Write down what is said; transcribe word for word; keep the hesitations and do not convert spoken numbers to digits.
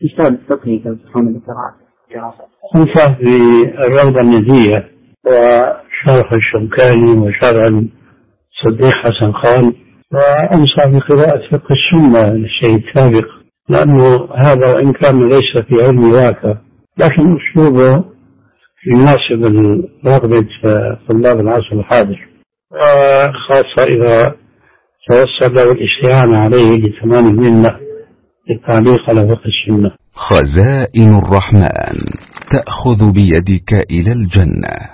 الكتاب الفقهي كالفهم القراءة أنصح بالروضة الندية وشرح الشوكاني وشرح صديق حسن خان، وأنصح بقراءة فقه السنة للشيء السابق، لأنه هذا وإن كان ليس في علم واقع لكن أسلوبه يناسب رغبة طلاب العصر الحاضر، وخاصة إذا توصل له الاستعانة عليه لتمام المنة للتعليق على فقه السنة. خزائن الرحمن تأخذ بيدك إلى الجنة.